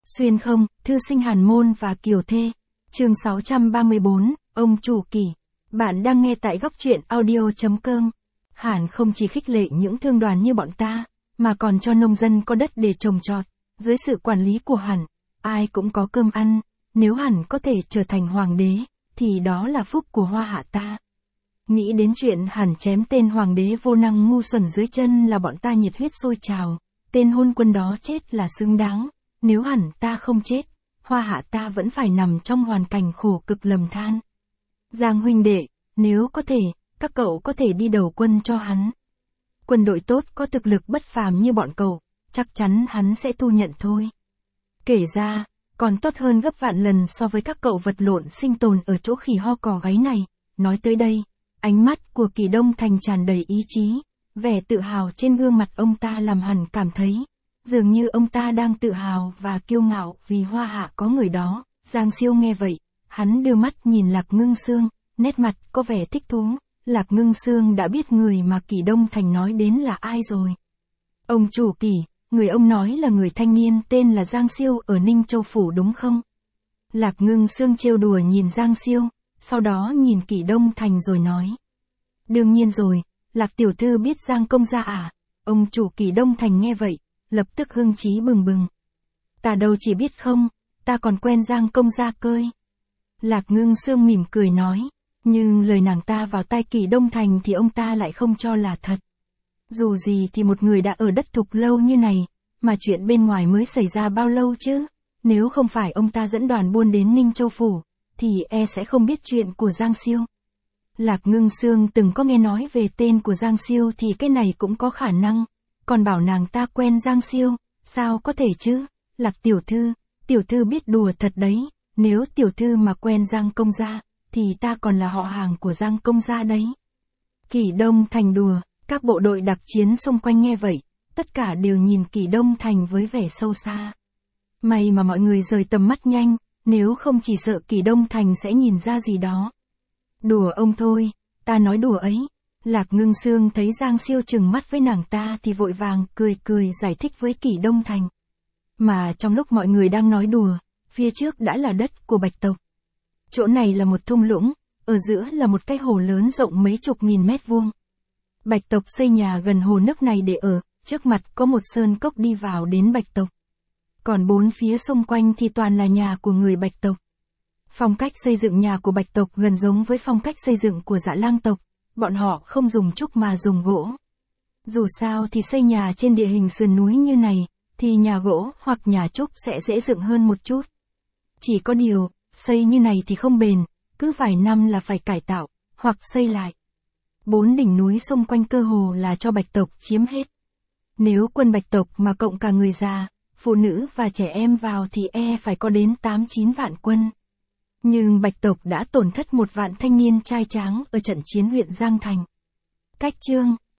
Xuyên không, thư sinh Hàn Môn và Kiều Thê. Chương 634, ông chủ Kỷ. Bạn đang nghe tại góc truyện audio.com. Hàn không chỉ khích lệ những thương đoàn như bọn ta, mà còn cho nông dân có đất để trồng trọt. Dưới sự quản lý của Hàn, ai cũng có cơm ăn. Nếu Hàn có thể trở thành hoàng đế, thì đó là phúc của Hoa Hạ ta. Nghĩ đến chuyện Hàn chém tên hoàng đế vô năng ngu xuẩn dưới chân là bọn ta nhiệt huyết sôi trào. Tên hôn quân đó chết là xứng đáng. Nếu Hàn ta không chết, Hoa Hạ ta vẫn phải nằm trong hoàn cảnh khổ cực lầm than. Giang huynh đệ, nếu có thể, các cậu có thể đi đầu quân cho hắn. Quân đội tốt có thực lực bất phàm như bọn cậu, chắc chắn hắn sẽ thu nhận thôi. Kể ra, còn tốt hơn gấp vạn lần so với các cậu vật lộn sinh tồn ở chỗ khỉ ho cò gáy này. Nói tới đây, ánh mắt của Kỷ Đông Thành tràn đầy ý chí, vẻ tự hào trên gương mặt ông ta làm Hàn cảm thấy, dường như ông ta đang tự hào và kiêu ngạo vì Hoa Hạ có người đó. Giang Siêu nghe vậy, hắn đưa mắt nhìn Lạc Ngưng Sương, nét mặt có vẻ thích thú. Lạc Ngưng Sương đã biết người mà Kỷ Đông Thành nói đến là ai rồi. Ông chủ Kỷ, người ông nói là người thanh niên tên là Giang Siêu ở Ninh Châu Phủ đúng không? Lạc Ngưng Sương trêu đùa nhìn Giang Siêu, sau đó nhìn Kỷ Đông Thành rồi nói. Đương nhiên rồi, Lạc tiểu thư biết Giang công gia à? Ông chủ Kỷ Đông Thành nghe vậy, lập tức hưng chí bừng bừng. Ta đâu chỉ biết không, ta còn quen Giang công gia cơi. Lạc Ngưng Sương mỉm cười nói, nhưng lời nàng ta vào tai Kỷ Đông Thành thì ông ta lại không cho là thật. Dù gì thì một người đã ở đất thục lâu như này, mà chuyện bên ngoài mới xảy ra bao lâu chứ? Nếu không phải ông ta dẫn đoàn buôn đến Ninh Châu Phủ, thì sẽ không biết chuyện của Giang Siêu. Lạc Ngưng Sương từng có nghe nói về tên của Giang Siêu thì cái này cũng có khả năng. Còn bảo nàng ta quen Giang Siêu, sao có thể chứ? Lạc tiểu thư biết đùa thật đấy, nếu tiểu thư mà quen Giang công gia, thì ta còn là họ hàng của Giang công gia đấy. Kỷ Đông Thành đùa, các bộ đội đặc chiến xung quanh nghe vậy, tất cả đều nhìn Kỷ Đông Thành với vẻ sâu xa. May mà mọi người rời tầm mắt nhanh, nếu không chỉ sợ Kỷ Đông Thành sẽ nhìn ra gì đó. Đùa ông thôi, ta nói đùa ấy. Lạc Ngưng Sương thấy Giang Siêu trừng mắt với nàng ta thì vội vàng cười giải thích với Kỷ Đông Thành. Mà trong lúc mọi người đang nói đùa, phía trước đã là đất của Bạch tộc. Chỗ này là một thung lũng, ở giữa là một cái hồ lớn rộng mấy chục nghìn mét vuông. Bạch tộc xây nhà gần hồ nước này để ở, trước mặt có một sơn cốc đi vào đến Bạch tộc. Còn bốn phía xung quanh thì toàn là nhà của người Bạch tộc. Phong cách xây dựng nhà của Bạch tộc gần giống với phong cách xây dựng của Dạ Lang tộc, bọn họ không dùng trúc mà dùng gỗ. Dù sao thì xây nhà trên địa hình sườn núi như này, thì nhà gỗ hoặc nhà trúc sẽ dễ dựng hơn một chút. Chỉ có điều, xây như này thì không bền, cứ vài năm là phải cải tạo, hoặc xây lại. 4 đỉnh núi xung quanh cơ hồ là cho Bạch tộc chiếm hết. Nếu quân Bạch tộc mà cộng cả người già, phụ nữ và trẻ em vào thì phải có đến 8-9 vạn quân. Nhưng Bạch tộc đã tổn thất 1 vạn thanh niên trai tráng ở trận chiến huyện Giang Thành. Cách chương